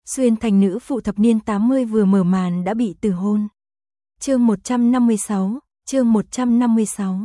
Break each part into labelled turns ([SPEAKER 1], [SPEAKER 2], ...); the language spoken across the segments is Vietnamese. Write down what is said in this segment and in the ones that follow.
[SPEAKER 1] Xuyên thành nữ phụ thập niên 80 vừa mở màn đã bị từ hôn. Chương 156, chương 156.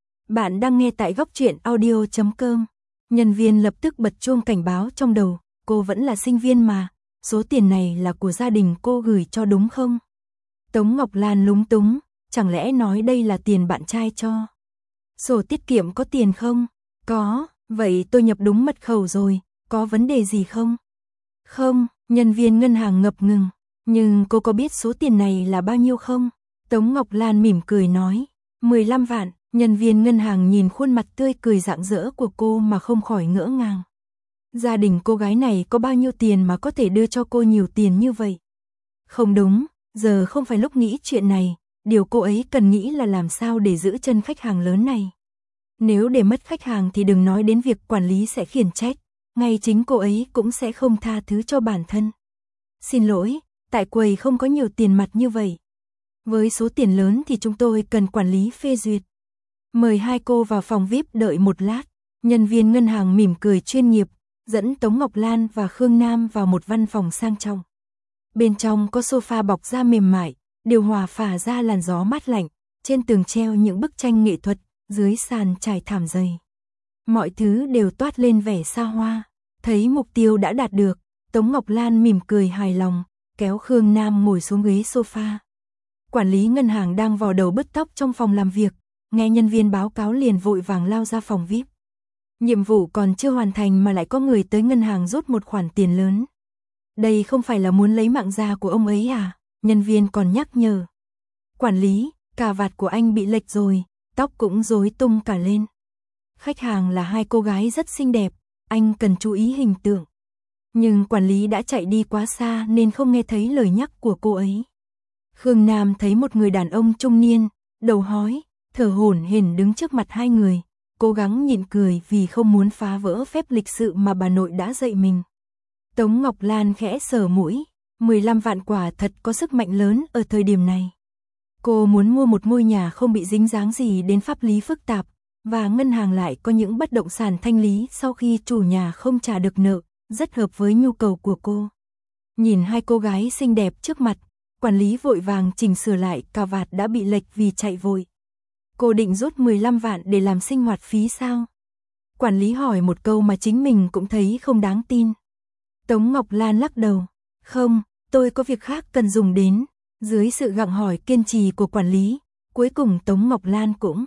[SPEAKER 1] Bạn đang nghe tại góc truyện audio.com. Nhân viên lập tức bật chuông cảnh báo trong đầu, cô vẫn là sinh viên mà, số tiền này là của gia đình cô gửi cho đúng không? Tống Ngọc Lan lúng túng, chẳng lẽ nói đây là tiền bạn trai cho? Sổ tiết kiệm có tiền không? Có, vậy tôi nhập đúng mật khẩu rồi, có vấn đề gì không? Không, nhân viên ngân hàng ngập ngừng, nhưng cô có biết số tiền này là bao nhiêu không? Tống Ngọc Lan mỉm cười nói, 15 vạn, nhân viên ngân hàng nhìn khuôn mặt tươi cười rạng rỡ của cô mà không khỏi ngỡ ngàng. Gia đình cô gái này có bao nhiêu tiền mà có thể đưa cho cô nhiều tiền như vậy? Không đúng, giờ không phải lúc nghĩ chuyện này, điều cô ấy cần nghĩ là làm sao để giữ chân khách hàng lớn này. Nếu để mất khách hàng thì đừng nói đến việc quản lý sẽ khiển trách, ngay chính cô ấy cũng sẽ không tha thứ cho bản thân. Xin lỗi, tại quầy không có nhiều tiền mặt như vậy. Với số tiền lớn thì chúng tôi cần quản lý phê duyệt. Mời hai cô vào phòng VIP đợi một lát. Nhân viên ngân hàng mỉm cười chuyên nghiệp, dẫn Tống Ngọc Lan và Khương Nam vào một văn phòng sang trọng. Bên trong có sofa bọc da mềm mại, điều hòa phả ra làn gió mát lạnh, trên tường treo những bức tranh nghệ thuật, dưới sàn trải thảm dày. Mọi thứ đều toát lên vẻ xa hoa. Thấy mục tiêu đã đạt được, Tống Ngọc Lan mỉm cười hài lòng, kéo Khương Nam ngồi xuống ghế sofa. Quản lý ngân hàng đang vò đầu bứt tóc trong phòng làm việc, nghe nhân viên báo cáo liền vội vàng lao ra phòng VIP. Nhiệm vụ còn chưa hoàn thành mà lại có người tới ngân hàng rút một khoản tiền lớn. Đây không phải là muốn lấy mạng già của ông ấy à? Nhân viên còn nhắc nhở. Quản lý, cà vạt của anh bị lệch rồi, tóc cũng rối tung cả lên. Khách hàng là hai cô gái rất xinh đẹp, anh cần chú ý hình tượng. Nhưng quản lý đã chạy đi quá xa nên không nghe thấy lời nhắc của cô ấy. Khương Nam thấy một người đàn ông trung niên, đầu hói, thở hổn hển đứng trước mặt hai người, cố gắng nhịn cười vì không muốn phá vỡ phép lịch sự mà bà nội đã dạy mình. Tống Ngọc Lan khẽ sờ mũi, 15 vạn quả thật có sức mạnh lớn ở thời điểm này. Cô muốn mua một ngôi nhà không bị dính dáng gì đến pháp lý phức tạp, và ngân hàng lại có những bất động sản thanh lý sau khi chủ nhà không trả được nợ, rất hợp với nhu cầu của cô. Nhìn hai cô gái xinh đẹp trước mặt, quản lý vội vàng chỉnh sửa lại cà vạt đã bị lệch vì chạy vội. Cô định rút 15 vạn để làm sinh hoạt phí sao? Quản lý hỏi một câu mà chính mình cũng thấy không đáng tin. Tống Ngọc Lan lắc đầu, không, tôi có việc khác cần dùng đến. Dưới sự gặng hỏi kiên trì của quản lý, cuối cùng Tống Ngọc Lan cũng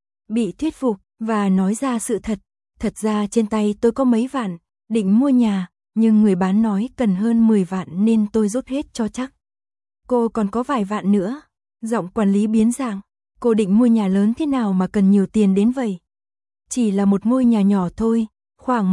[SPEAKER 1] bị thuyết phục và nói ra sự thật. Thật ra trên tay tôi có mấy vạn, định mua nhà, nhưng người bán nói cần hơn 10 vạn nên tôi rút hết cho chắc. Cô còn có vài vạn nữa. Giọng quản lý biến dạng, cô định mua nhà lớn thế nào mà cần nhiều tiền đến vậy? Chỉ là một ngôi nhà nhỏ thôi, khoảng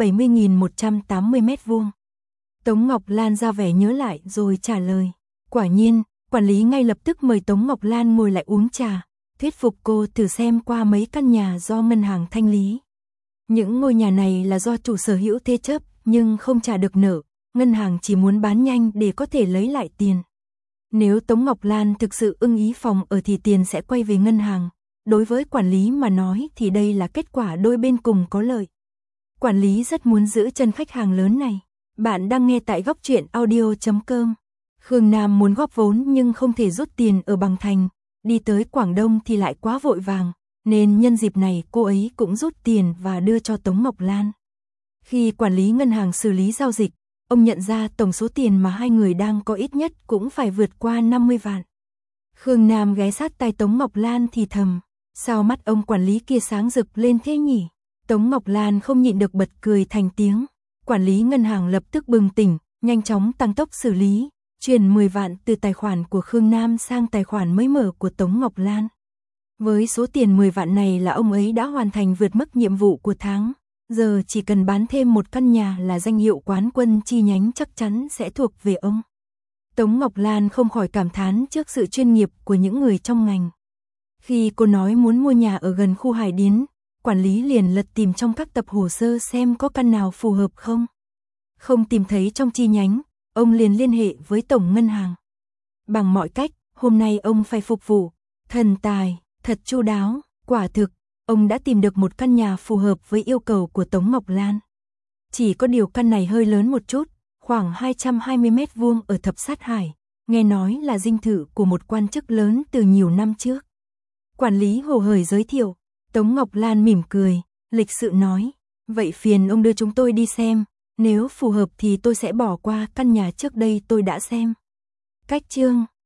[SPEAKER 1] 170.180 mét vuông. Tống Ngọc Lan ra vẻ nhớ lại rồi trả lời. Quả nhiên, quản lý ngay lập tức mời Tống Ngọc Lan ngồi lại uống trà, thuyết phục cô thử xem qua mấy căn nhà do ngân hàng thanh lý. Những ngôi nhà này là do chủ sở hữu thế chấp nhưng không trả được nợ, ngân hàng chỉ muốn bán nhanh để có thể lấy lại tiền. Nếu Tống Ngọc Lan thực sự ưng ý phòng ở thì tiền sẽ quay về ngân hàng. Đối với quản lý mà nói thì đây là kết quả đôi bên cùng có lợi. Quản lý rất muốn giữ chân khách hàng lớn này. Bạn đang nghe tại góc truyện audio.com. Khương Nam muốn góp vốn nhưng không thể rút tiền ở Bằng Thành. Đi tới Quảng Đông thì lại quá vội vàng, nên nhân dịp này cô ấy cũng rút tiền và đưa cho Tống Ngọc Lan. Khi quản lý ngân hàng xử lý giao dịch, ông nhận ra tổng số tiền mà hai người đang có ít nhất cũng phải vượt qua 50 vạn. Khương Nam ghé sát tai Tống Ngọc Lan thì thầm, sao mắt ông quản lý kia sáng rực lên thế nhỉ? Tống Ngọc Lan không nhịn được bật cười thành tiếng. Quản lý ngân hàng lập tức bừng tỉnh, nhanh chóng tăng tốc xử lý, chuyển 10 vạn từ tài khoản của Khương Nam sang tài khoản mới mở của Tống Ngọc Lan. Với số tiền 10 vạn này là ông ấy đã hoàn thành vượt mức nhiệm vụ của tháng. Giờ chỉ cần bán thêm một căn nhà là danh hiệu quán quân chi nhánh chắc chắn sẽ thuộc về ông. Tống Ngọc Lan không khỏi cảm thán trước sự chuyên nghiệp của những người trong ngành. Khi cô nói muốn mua nhà ở gần khu Hải Điến, quản lý liền lật tìm trong các tập hồ sơ xem có căn nào phù hợp không. Không tìm thấy trong chi nhánh, ông liền liên hệ với tổng ngân hàng. Bằng mọi cách, hôm nay ông phải phục vụ thần tài, thật chu đáo, quả thực, ông đã tìm được một căn nhà phù hợp với yêu cầu của Tống Ngọc Lan. Chỉ có điều căn này hơi lớn một chút, khoảng 220 mét vuông ở Thập Sát Hải, nghe nói là dinh thự của một quan chức lớn từ nhiều năm trước. Quản lý hồ hởi giới thiệu, Tống Ngọc Lan mỉm cười, lịch sự nói, vậy phiền ông đưa chúng tôi đi xem, nếu phù hợp thì tôi sẽ bỏ qua căn nhà trước đây tôi đã xem. Cách chương